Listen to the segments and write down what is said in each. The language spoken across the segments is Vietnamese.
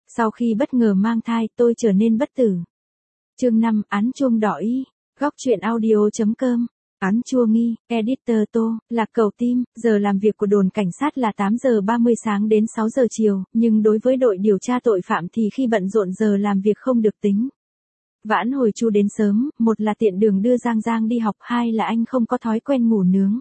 Sau khi bất ngờ mang thai, tôi trở nên bất tử. Chương 5, án chuông đỏ y. Góc truyện audio.com. Án chua nghi, editor Tô, Lạc Cầu Tim. Giờ làm việc của đồn cảnh sát là 8 giờ 30 sáng đến 6 giờ chiều, nhưng đối với đội điều tra tội phạm thì khi bận rộn giờ làm việc không được tính. Vãn Hồi Chu đến sớm, một là tiện đường đưa Giang Giang đi học, hai là anh không có thói quen ngủ nướng.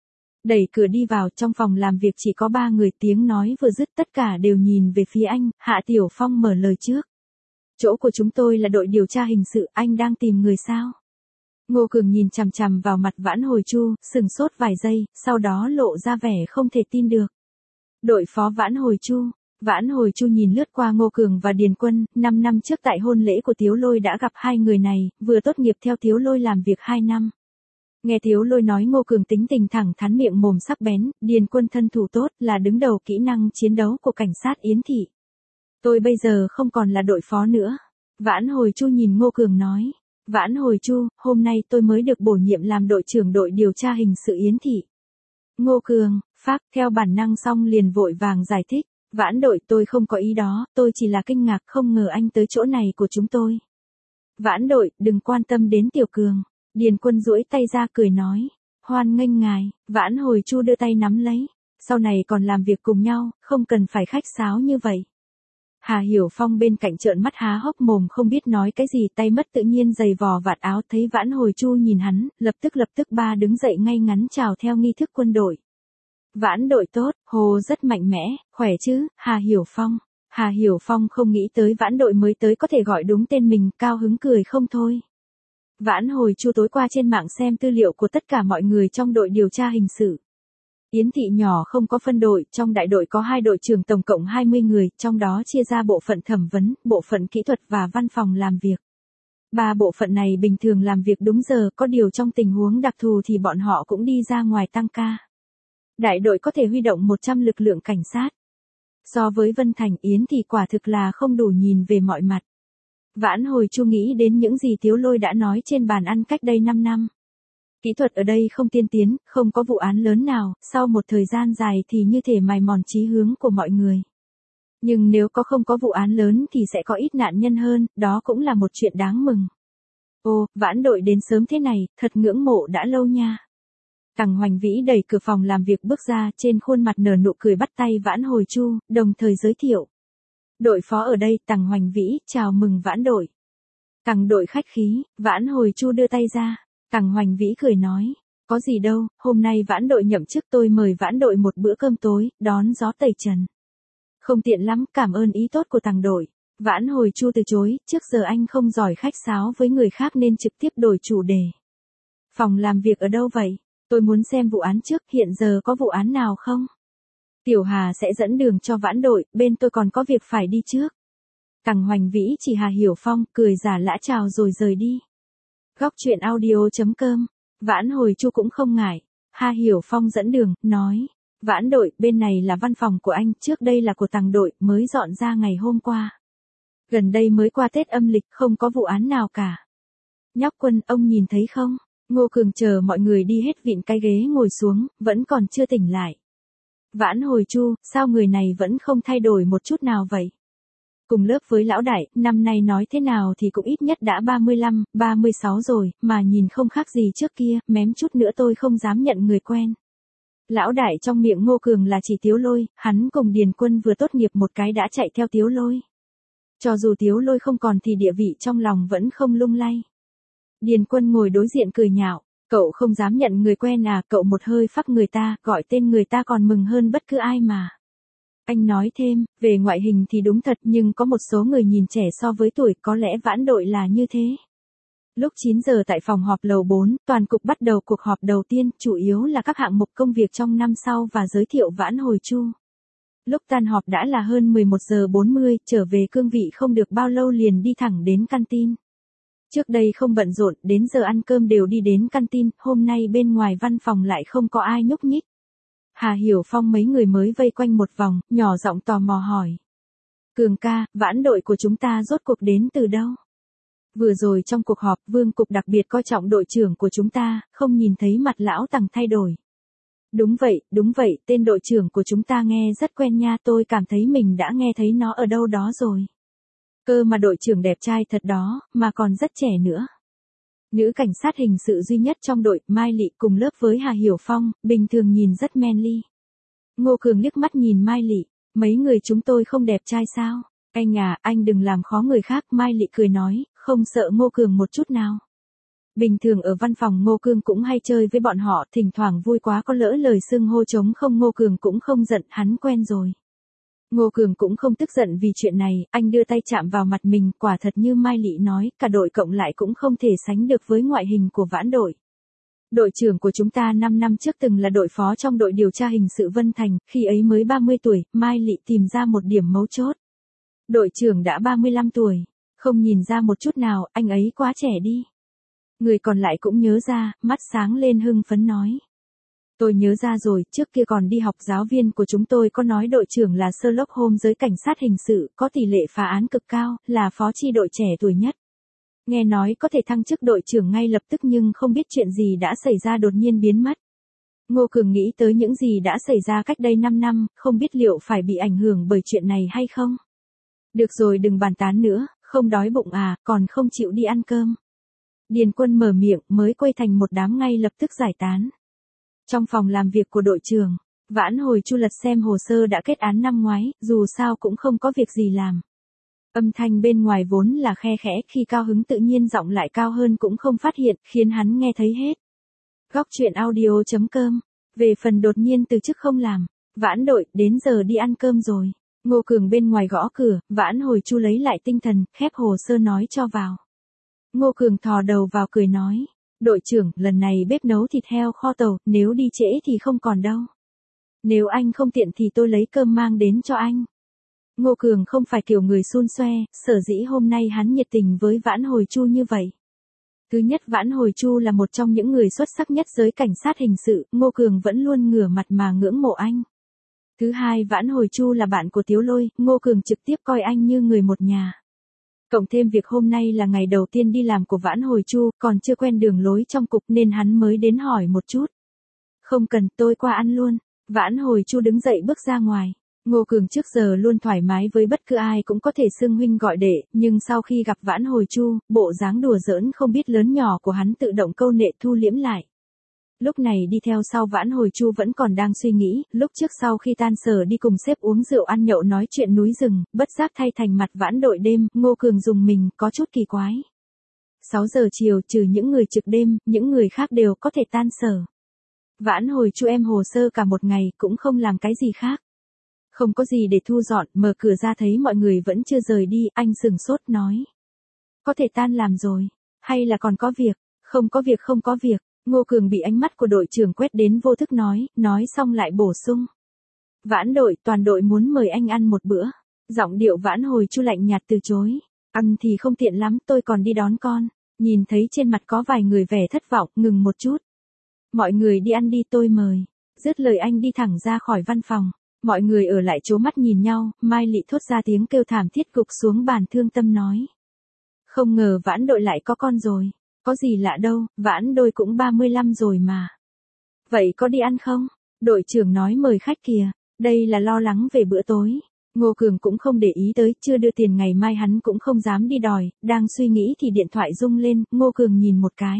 Đẩy cửa đi vào, trong phòng làm việc chỉ có 3 người, tiếng nói vừa dứt tất cả đều nhìn về phía anh. Hạ Tiểu Phong mở lời trước. Chỗ của chúng tôi là đội điều tra hình sự, anh đang tìm người sao? Ngô Cường nhìn chằm chằm vào mặt Vãn Hồi Chu, sừng sốt vài giây, sau đó lộ ra vẻ không thể tin được. Đội phó Vãn Hồi Chu. Vãn Hồi Chu nhìn lướt qua Ngô Cường và Điền Quân, 5 năm trước tại hôn lễ của Tiếu Lôi đã gặp hai người này, vừa tốt nghiệp theo Tiếu Lôi làm việc 2 năm. Nghe Tiếu Lôi nói Ngô Cường tính tình thẳng thắn, miệng mồm sắc bén, Điền Quân thân thủ tốt, là đứng đầu kỹ năng chiến đấu của cảnh sát Yến Thị. Tôi bây giờ không còn là đội phó nữa. Vãn Hồi Chu nhìn Ngô Cường nói. Vãn Hồi Chu, hôm nay tôi mới được bổ nhiệm làm đội trưởng đội điều tra hình sự Yến Thị. Ngô Cường, phác, theo bản năng xong liền vội vàng giải thích. Vãn đội, tôi không có ý đó, tôi chỉ là kinh ngạc không ngờ anh tới chỗ này của chúng tôi. Vãn đội, đừng quan tâm đến Tiểu Cường. Điền Quân duỗi tay ra cười nói. Hoan nghênh ngài. Vãn Hồi Chu đưa tay nắm lấy. Sau này còn làm việc cùng nhau, không cần phải khách sáo như vậy. Hà Hiểu Phong bên cạnh trợn mắt há hốc mồm không biết nói cái gì, tay mất tự nhiên giày vò vạt áo, thấy Vãn Hồi Chu nhìn hắn, lập tức ba đứng dậy ngay ngắn chào theo nghi thức quân đội. Vãn đội tốt, Hồ rất mạnh mẽ, khỏe chứ, Hà Hiểu Phong. Hà Hiểu Phong không nghĩ tới Vãn đội mới tới có thể gọi đúng tên mình, cao hứng cười không thôi. Vãn Hồi Chu tối qua trên mạng xem tư liệu của tất cả mọi người trong đội điều tra hình sự. Yến Thị nhỏ không có phân đội, trong đại đội có 2 đội trưởng tổng cộng 20 người, trong đó chia ra bộ phận thẩm vấn, bộ phận kỹ thuật và văn phòng làm việc. 3 bộ phận này bình thường làm việc đúng giờ, có điều trong tình huống đặc thù thì bọn họ cũng đi ra ngoài tăng ca. Đại đội có thể huy động 100 lực lượng cảnh sát. So với Vân Thành, Yến Thị quả thực là không đủ nhìn về mọi mặt. Vãn Hồi Chu nghĩ đến những gì Tiếu Lôi đã nói trên bàn ăn cách đây 5 năm. Kỹ thuật ở đây không tiên tiến, không có vụ án lớn nào, sau một thời gian dài thì như thể mài mòn chí hướng của mọi người. Nhưng nếu không có vụ án lớn thì sẽ có ít nạn nhân hơn, đó cũng là một chuyện đáng mừng. Ô, Vãn đội đến sớm thế này, thật ngưỡng mộ đã lâu nha. Tằng Hoành Vĩ đẩy cửa phòng làm việc bước ra, trên khuôn mặt nở nụ cười bắt tay Vãn Hồi Chu, đồng thời giới thiệu. Đội phó ở đây, Tằng Hoành Vĩ, chào mừng Vãn đội. Tằng đội khách khí, Vãn Hồi Chu đưa tay ra. Tằng Hoành Vĩ cười nói, có gì đâu, hôm nay Vãn đội nhậm chức tôi mời Vãn đội một bữa cơm tối, đón gió tẩy trần. Không tiện lắm, cảm ơn ý tốt của Tằng đội. Vãn Hồi Chu từ chối, trước giờ anh không giỏi khách sáo với người khác nên trực tiếp đổi chủ đề. Phòng làm việc ở đâu vậy? Tôi muốn xem vụ án trước, hiện giờ có vụ án nào không? Tiểu Hà sẽ dẫn đường cho Vãn đội, bên tôi còn có việc phải đi trước. Tằng Hoành Vĩ chỉ Hà Hiểu Phong, cười giả lã chào rồi rời đi. Góc truyện audio.com. Vãn Hồi Chu cũng không ngại. Hà Hiểu Phong dẫn đường, nói. Vãn đội, bên này là văn phòng của anh, trước đây là của Tằng đội, mới dọn ra ngày hôm qua. Gần đây mới qua Tết âm lịch, không có vụ án nào cả. Nhóc Quân, ông nhìn thấy không? Ngô Cường chờ mọi người đi hết vịn cái ghế ngồi xuống, vẫn còn chưa tỉnh lại. Vãn Hồi Chu, sao người này vẫn không thay đổi một chút nào vậy? Cùng lớp với lão đại, năm nay nói thế nào thì cũng ít nhất đã 35, 36 rồi, mà nhìn không khác gì trước kia, mém chút nữa tôi không dám nhận người quen. Lão đại trong miệng Ngô Cường là chỉ Tiếu Lôi, hắn cùng Điền Quân vừa tốt nghiệp một cái đã chạy theo Tiếu Lôi. Cho dù Tiếu Lôi không còn thì địa vị trong lòng vẫn không lung lay. Điền Quân ngồi đối diện cười nhạo, cậu không dám nhận người quen à, cậu một hơi phắp người ta, gọi tên người ta còn mừng hơn bất cứ ai mà. Anh nói thêm, về ngoại hình thì đúng thật nhưng có một số người nhìn trẻ so với tuổi, có lẽ Vãn đội là như thế. Lúc 9 giờ tại phòng họp lầu 4, toàn cục bắt đầu cuộc họp đầu tiên, chủ yếu là các hạng mục công việc trong năm sau và giới thiệu Vãn Hồi Chu. Lúc tan họp đã là hơn 11 giờ 40, trở về cương vị không được bao lâu liền đi thẳng đến canteen. Trước đây không bận rộn, đến giờ ăn cơm đều đi đến canteen, hôm nay bên ngoài văn phòng lại không có ai nhúc nhích. Hà Hiểu Phong mấy người mới vây quanh một vòng, nhỏ giọng tò mò hỏi. Cường ca, Vãn đội của chúng ta rốt cuộc đến từ đâu? Vừa rồi trong cuộc họp, Vương cục đặc biệt coi trọng đội trưởng của chúng ta, không nhìn thấy mặt lão Tằng thay đổi. Đúng vậy, tên đội trưởng của chúng ta nghe rất quen nha, tôi cảm thấy mình đã nghe thấy nó ở đâu đó rồi. Cơ mà đội trưởng đẹp trai thật đó, mà còn rất trẻ nữa. Nữ cảnh sát hình sự duy nhất trong đội, Mai Lị cùng lớp với Hà Hiểu Phong, bình thường nhìn rất manly. Ngô Cường liếc mắt nhìn Mai Lị, mấy người chúng tôi không đẹp trai sao? Anh à, anh đừng làm khó người khác, Mai Lị cười nói, không sợ Ngô Cường một chút nào. Bình thường ở văn phòng Ngô Cường cũng hay chơi với bọn họ, thỉnh thoảng vui quá có lỡ lời xưng hô trống không, Ngô Cường cũng không giận, hắn quen rồi. Ngô Cường cũng không tức giận vì chuyện này, anh đưa tay chạm vào mặt mình, quả thật như Mai Lị nói, cả đội cộng lại cũng không thể sánh được với ngoại hình của Vãn đội. Đội trưởng của chúng ta 5 năm trước từng là đội phó trong đội điều tra hình sự Vân Thành, khi ấy mới 30 tuổi, Mai Lị tìm ra một điểm mấu chốt. Đội trưởng đã 35 tuổi, không nhìn ra một chút nào, anh ấy quá trẻ đi. Người còn lại cũng nhớ ra, mắt sáng lên hưng phấn nói. Tôi nhớ ra rồi, trước kia còn đi học giáo viên của chúng tôi có nói đội trưởng là Sherlock Holmes giới cảnh sát hình sự, có tỷ lệ phá án cực cao, là phó chi đội trẻ tuổi nhất. Nghe nói có thể thăng chức đội trưởng ngay lập tức nhưng không biết chuyện gì đã xảy ra đột nhiên biến mất. Ngô Cường nghĩ tới những gì đã xảy ra cách đây 5 năm, không biết liệu phải bị ảnh hưởng bởi chuyện này hay không. Được rồi đừng bàn tán nữa, không đói bụng à, còn không chịu đi ăn cơm. Điền Quân mở miệng mới quay thành một đám ngay lập tức giải tán. Trong phòng làm việc của đội trưởng, Vãn Hồi Chu lật xem hồ sơ đã kết án năm ngoái, dù sao cũng không có việc gì làm. Âm thanh bên ngoài vốn là khe khẽ, khi cao hứng tự nhiên giọng lại cao hơn cũng không phát hiện, khiến hắn nghe thấy hết. Góc truyện audio.com. Về phần đột nhiên từ chức không làm, Vãn đội, đến giờ đi ăn cơm rồi. Ngô Cường bên ngoài gõ cửa, Vãn Hồi Chu lấy lại tinh thần, khép hồ sơ nói cho vào. Ngô Cường thò đầu vào cười nói. Đội trưởng, lần này bếp nấu thịt heo kho tàu, nếu đi trễ thì không còn đâu. Nếu anh không tiện thì tôi lấy cơm mang đến cho anh. Ngô Cường không phải kiểu người xun xoe, sở dĩ hôm nay hắn nhiệt tình với Vãn Hồi Chu như vậy. Thứ nhất, Vãn Hồi Chu là một trong những người xuất sắc nhất giới cảnh sát hình sự, Ngô Cường vẫn luôn ngửa mặt mà ngưỡng mộ anh. Thứ hai, Vãn Hồi Chu là bạn của Tiếu Lôi, Ngô Cường trực tiếp coi anh như người một nhà. Cộng thêm việc hôm nay là ngày đầu tiên đi làm của Vãn Hồi Chu, còn chưa quen đường lối trong cục nên hắn mới đến hỏi một chút. Không cần, tôi qua ăn luôn. Vãn Hồi Chu đứng dậy bước ra ngoài. Ngô Cường trước giờ luôn thoải mái với bất cứ ai cũng có thể xưng huynh gọi đệ, nhưng sau khi gặp Vãn Hồi Chu, bộ dáng đùa giỡn không biết lớn nhỏ của hắn tự động câu nệ thu liễm lại. Lúc này đi theo sau Vãn Hồi Chu vẫn còn đang suy nghĩ, lúc trước sau khi tan sở đi cùng sếp uống rượu ăn nhậu nói chuyện núi rừng, bất giác thay thành mặt Vãn đội đêm, Ngô Cường dùng mình, có chút kỳ quái. 6 giờ chiều trừ những người trực đêm, những người khác đều có thể tan sở. Vãn Hồi Chu em hồ sơ cả một ngày, cũng không làm cái gì khác. Không có gì để thu dọn, mở cửa ra thấy mọi người vẫn chưa rời đi, anh sừng sốt nói. Có thể tan làm rồi, hay là còn có việc, không có việc không có việc. Ngô Cường bị ánh mắt của đội trưởng quét đến vô thức nói xong lại bổ sung. Vãn đội, toàn đội muốn mời anh ăn một bữa. Giọng điệu Vãn Hồi Chu lạnh nhạt từ chối. Ăn thì không tiện lắm, tôi còn đi đón con. Nhìn thấy trên mặt có vài người vẻ thất vọng, ngừng một chút. Mọi người đi ăn đi, tôi mời. Dứt lời anh đi thẳng ra khỏi văn phòng. Mọi người ở lại trố mắt nhìn nhau, Mai Lị thốt ra tiếng kêu thảm thiết gục xuống bàn thương tâm nói. Không ngờ Vãn đội lại có con rồi. Có gì lạ đâu, Vãn đôi cũng 35 rồi mà. Vậy có đi ăn không? Đội trưởng nói mời khách kìa, đây là lo lắng về bữa tối. Ngô Cường cũng không để ý tới, chưa đưa tiền ngày mai hắn cũng không dám đi đòi, đang suy nghĩ thì điện thoại rung lên, Ngô Cường nhìn một cái.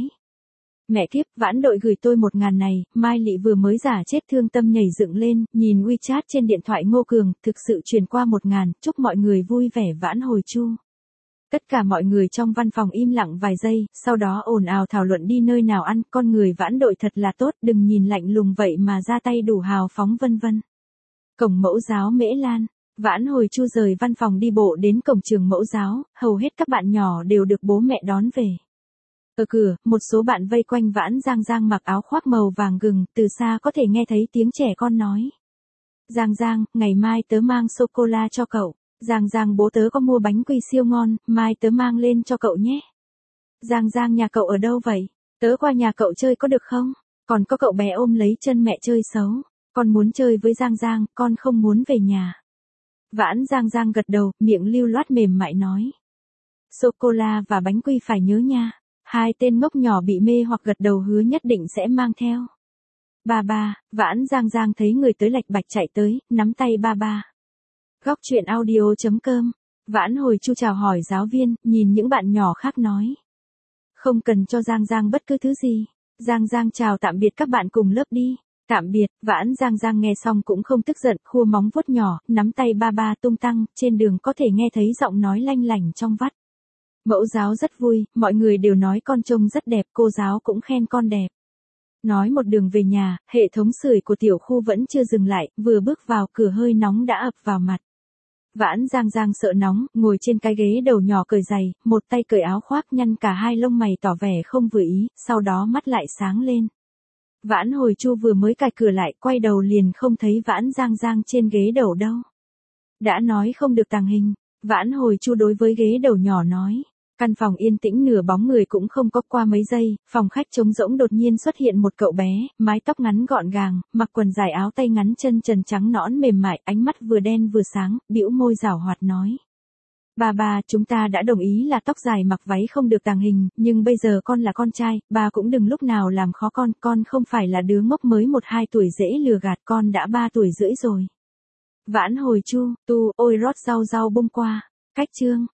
Mẹ kiếp, Vãn đội gửi tôi 1.000 này, Mai Lị vừa mới giả chết thương tâm nhảy dựng lên, nhìn WeChat trên điện thoại Ngô Cường, thực sự chuyển qua 1.000, chúc mọi người vui vẻ Vãn Hồi Chu. Tất cả mọi người trong văn phòng im lặng vài giây, sau đó ồn ào thảo luận đi nơi nào ăn, con người Vãn đội thật là tốt, đừng nhìn lạnh lùng vậy mà ra tay đủ hào phóng vân vân. Cổng mẫu giáo Mễ Lan, Vãn Hồi Chu rời văn phòng đi bộ đến cổng trường mẫu giáo, hầu hết các bạn nhỏ đều được bố mẹ đón về. Ở cửa, một số bạn vây quanh Vãn Giang Giang mặc áo khoác màu vàng gừng, từ xa có thể nghe thấy tiếng trẻ con nói. Giang Giang, ngày mai tớ mang sô-cô-la cho cậu. Giang Giang bố tớ có mua bánh quy siêu ngon, mai tớ mang lên cho cậu nhé. Giang Giang nhà cậu ở đâu vậy? Tớ qua nhà cậu chơi có được không? Còn có cậu bé ôm lấy chân mẹ chơi xấu. Con muốn chơi với Giang Giang, con không muốn về nhà. Vãn Giang Giang gật đầu, miệng lưu loát mềm mại nói. Sô-cô-la và bánh quy phải nhớ nha. Hai tên ngốc nhỏ bị mê hoặc gật đầu hứa nhất định sẽ mang theo. Ba, Vãn Giang Giang thấy người tới lạch bạch chạy tới, nắm tay ba. Góc truyện audio.com Vãn hồi Chu chào hỏi giáo viên, nhìn những bạn nhỏ khác nói. Không cần cho Giang Giang bất cứ thứ gì. Giang Giang chào tạm biệt các bạn cùng lớp đi. Tạm biệt, Vãn Giang Giang nghe xong cũng không tức giận, khua móng vuốt nhỏ, nắm tay ba ba tung tăng, trên đường có thể nghe thấy giọng nói lanh lảnh trong vắt. Mẫu giáo rất vui, mọi người đều nói con trông rất đẹp, cô giáo cũng khen con đẹp. Nói một đường về nhà, hệ thống sưởi của tiểu khu vẫn chưa dừng lại, vừa bước vào cửa hơi nóng đã ập vào mặt. Vãn Giang Giang sợ nóng, ngồi trên cái ghế đầu nhỏ cởi giày, một tay cởi áo khoác nhăn cả hai lông mày tỏ vẻ không vừa ý, sau đó mắt lại sáng lên. Vãn hồi Chu vừa mới cài cửa lại, quay đầu liền không thấy Vãn Giang Giang trên ghế đầu đâu. Đã nói không được tàng hình, Vãn hồi Chu đối với ghế đầu nhỏ nói. Căn phòng yên tĩnh nửa bóng người cũng không có, qua mấy giây, phòng khách trống rỗng đột nhiên xuất hiện một cậu bé, mái tóc ngắn gọn gàng, mặc quần dài áo tay ngắn chân trần trắng nõn mềm mại, ánh mắt vừa đen vừa sáng, bĩu môi giảo hoạt nói. Ba, chúng ta đã đồng ý là tóc dài mặc váy không được tàng hình, nhưng bây giờ con là con trai, ba cũng đừng lúc nào làm khó con không phải là đứa ngốc mới 1-2 tuổi dễ lừa gạt, con đã 3 tuổi rưỡi rồi. Vãn hồi Chu, ôi rót rau bông qua, cách chương.